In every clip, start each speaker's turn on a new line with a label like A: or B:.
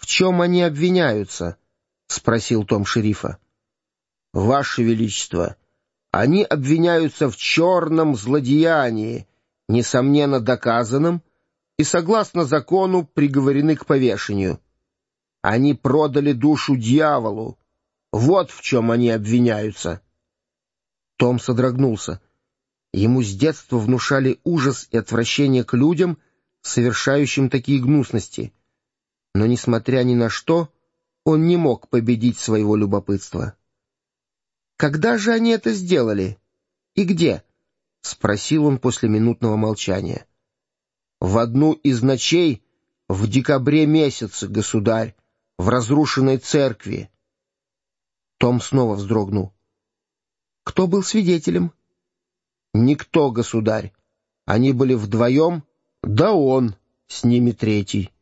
A: чем они обвиняются?» — спросил Том шерифа. «Ваше Величество, они обвиняются в черном злодеянии, несомненно доказанном, и, согласно закону, приговорены к повешению. Они продали душу дьяволу. Вот в чем они обвиняются». Том содрогнулся. Ему с детства внушали ужас и отвращение к людям, совершающим такие гнусности. Но, несмотря ни на что, он не мог победить своего любопытства. «Когда же они это сделали? И где?» — спросил он после минутного молчания. «В одну из ночей в декабре месяце, государь, в разрушенной церкви». Том снова вздрогнул. «Кто был свидетелем?» «Никто, государь. Они были вдвоем, да он, с ними третий».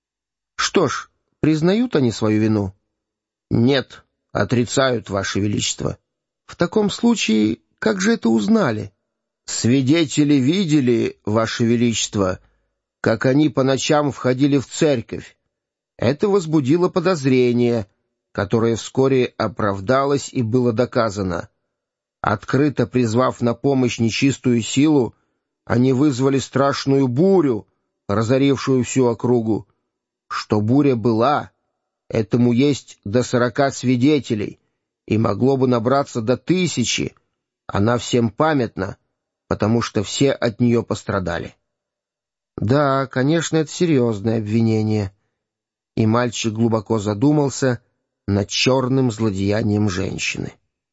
A: «Что ж, признают они свою вину?» «Нет, отрицают, Ваше Величество». «В таком случае, как же это узнали?» «Свидетели видели, Ваше Величество, как они по ночам входили в церковь. Это возбудило подозрение, которое вскоре оправдалось и было доказано. Открыто призвав на помощь нечистую силу, они вызвали страшную бурю, разорившую всю округу. Что буря была, этому есть до 40 свидетелей, и могло бы набраться до 1000. Она всем памятна, потому что все от нее пострадали». «Да, конечно, это серьезное обвинение». И мальчик глубоко задумался над черным злодеянием женщины.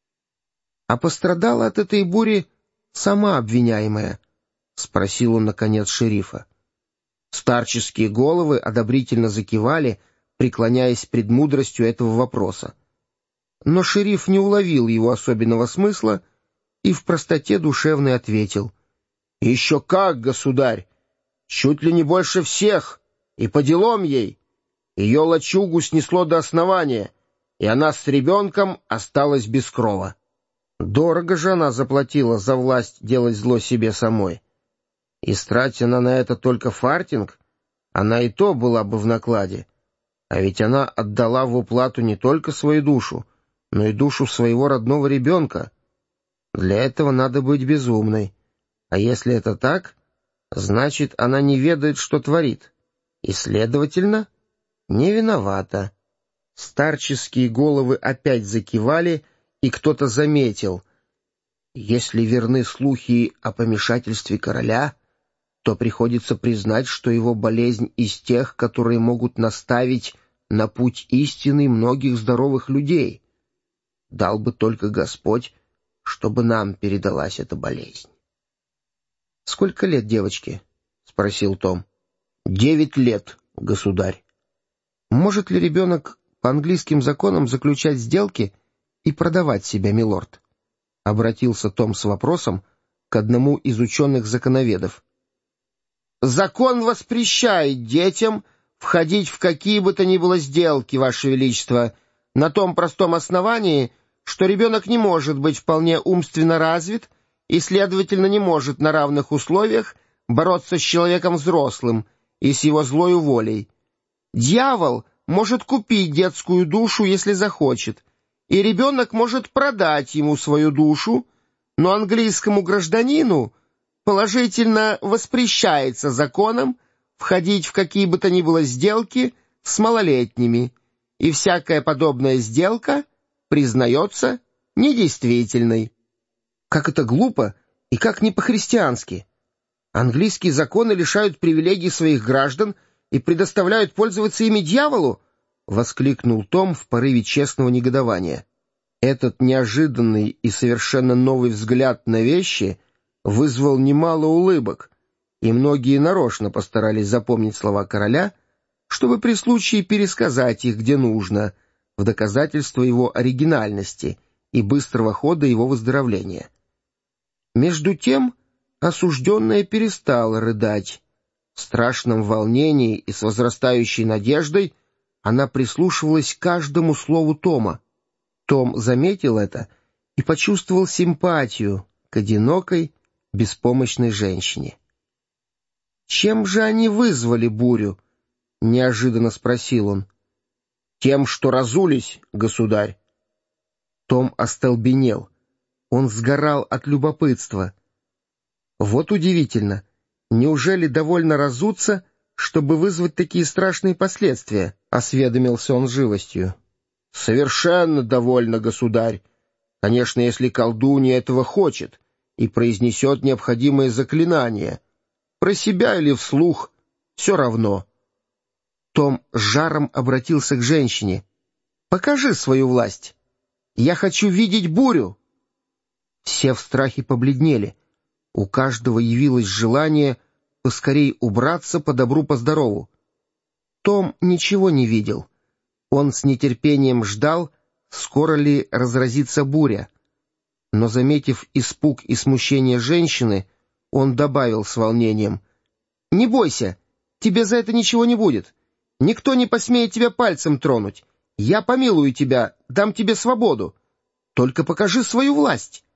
A: «А пострадала от этой бури сама обвиняемая?» — спросил он, наконец, шерифа. Старческие головы одобрительно закивали, преклоняясь пред мудростью этого вопроса. Но шериф не уловил его особенного смысла и в простоте душевной ответил: «Еще как, государь! Чуть ли не больше всех, и по делам ей. Ее лачугу снесло до основания, и она с ребенком осталась без крова». Дорого же она заплатила за власть делать зло себе самой. Истратя она на это только фартинг, она и то была бы в накладе. А ведь она отдала в уплату не только свою душу, но и душу своего родного ребенка. Для этого надо быть безумной. А если это так, значит, она не ведает, что творит, и, следовательно, не виновата. Старческие головы опять закивали, и кто-то заметил: «Если верны слухи о помешательстве короля, то приходится признать, что его болезнь из тех, которые могут наставить на путь истины многих здоровых людей. Дал бы только Господь, чтобы нам передалась эта болезнь». «Сколько лет девочке?» — спросил Том. 9 лет, государь». «Может ли ребенок по английским законам заключать сделки и продавать себя, милорд?» — обратился Том с вопросом к одному из ученых-законоведов. «Закон воспрещает детям входить в какие бы то ни было сделки, Ваше Величество, на том простом основании, что ребенок не может быть вполне умственно развит и, следовательно, не может на равных условиях бороться с человеком взрослым и с его злою волей. Дьявол может купить детскую душу, если захочет, и ребенок может продать ему свою душу, но английскому гражданину положительно воспрещается законом входить в какие бы то ни было сделки с малолетними, и всякая подобная сделка признается недействительной». «Как это глупо и как не по-христиански! Английские законы лишают привилегий своих граждан и предоставляют пользоваться ими дьяволу!» — воскликнул Том в порыве честного негодования. Этот неожиданный и совершенно новый взгляд на вещи вызвал немало улыбок, и многие нарочно постарались запомнить слова короля, чтобы при случае пересказать их где нужно, в доказательство его оригинальности и быстрого хода его выздоровления. Между тем осужденная перестала рыдать. В страшном волнении и с возрастающей надеждой она прислушивалась к каждому слову Тома. Том заметил это и почувствовал симпатию к одинокой, беспомощной женщине. «Чем же они вызвали бурю?» — неожиданно спросил он. Тем, что разулись, государь.
B: Том остолбенел. Он сгорал от любопытства. Вот удивительно. Неужели довольно разуться, чтобы вызвать такие страшные последствия? Осведомился он с живостью.
A: Совершенно довольно, государь. Конечно, если колдунья этого хочет и произнесет необходимое заклинание. Про себя или вслух, все равно.
B: Том с жаром обратился к женщине. «Покажи свою власть. Я хочу видеть бурю!» Все в страхе побледнели. У каждого явилось желание поскорей убраться по добру, по здорову. Том ничего не видел. Он с нетерпением ждал, скоро ли разразится буря. Но, заметив испуг и смущение женщины, он добавил с волнением: «Не бойся, тебе за это ничего не будет. Никто не посмеет тебя пальцем тронуть. Я помилую тебя, дам тебе свободу. Только покажи свою власть».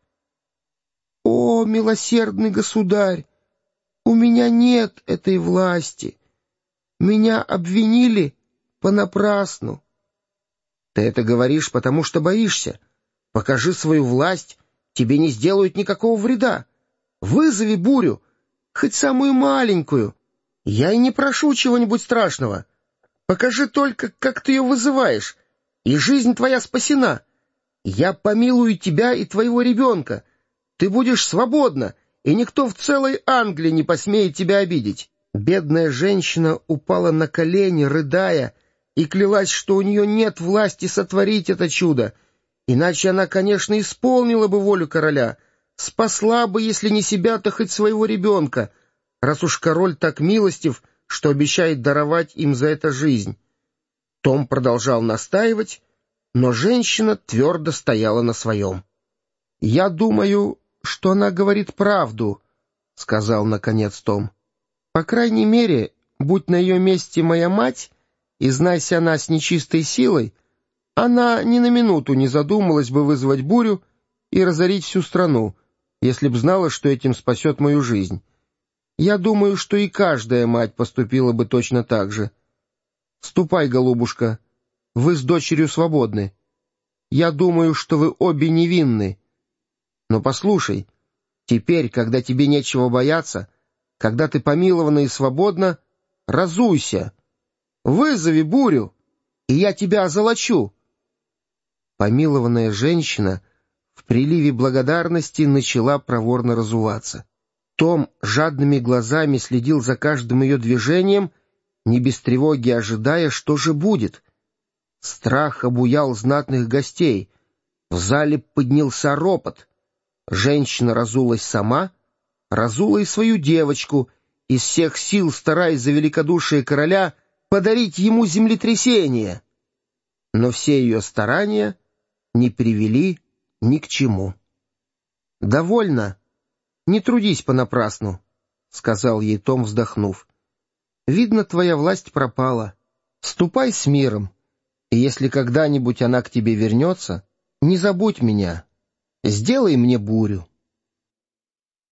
B: «О, милосердный государь, у меня нет этой власти. Меня обвинили понапрасну». «Ты это говоришь, потому что боишься. Покажи свою власть, тебе не сделают никакого вреда. Вызови бурю, хоть самую маленькую. Я и не прошу чего-нибудь страшного. Покажи только, как ты ее вызываешь, и жизнь твоя спасена. Я помилую тебя и твоего ребенка. Ты будешь свободна, и никто в целой Англии не посмеет тебя обидеть». Бедная женщина упала на колени, рыдая, и клялась, что у нее нет власти сотворить это чудо, иначе она, конечно, исполнила бы волю короля, спасла бы, если не себя, то хоть своего ребенка, раз уж король так милостив, что обещает даровать им за это жизнь. Том продолжал настаивать, но женщина твердо стояла на своем. «Я думаю, что она говорит правду», — сказал наконец Том. «По крайней мере, будь на ее месте моя мать, и знайся она с нечистой силой, она ни на минуту не задумалась бы вызвать бурю и разорить всю страну, если б знала, что этим спасет мою жизнь. Я думаю, что и каждая мать поступила бы точно так же. Ступай, голубушка, вы с дочерью свободны. Я думаю, что вы обе невинны. Но послушай, теперь, когда тебе нечего бояться, когда ты помилована и свободна, разуйся, вызови бурю, и я тебя озолочу». Помилованная женщина в приливе благодарности начала проворно разуваться. Том жадными глазами следил за каждым ее движением, не без тревоги ожидая, что же будет. Страх обуял знатных гостей. В зале поднялся ропот. Женщина разулась сама, разула и свою девочку, из всех сил стараясь за великодушие короля подарить ему землетрясение. Но все ее старания не привели ни к чему. «Довольно. Не трудись понапрасну», — сказал ей Том, вздохнув. «Видно, твоя власть пропала. Ступай с миром, и если когда-нибудь она к тебе вернется, не забудь меня. Сделай мне бурю».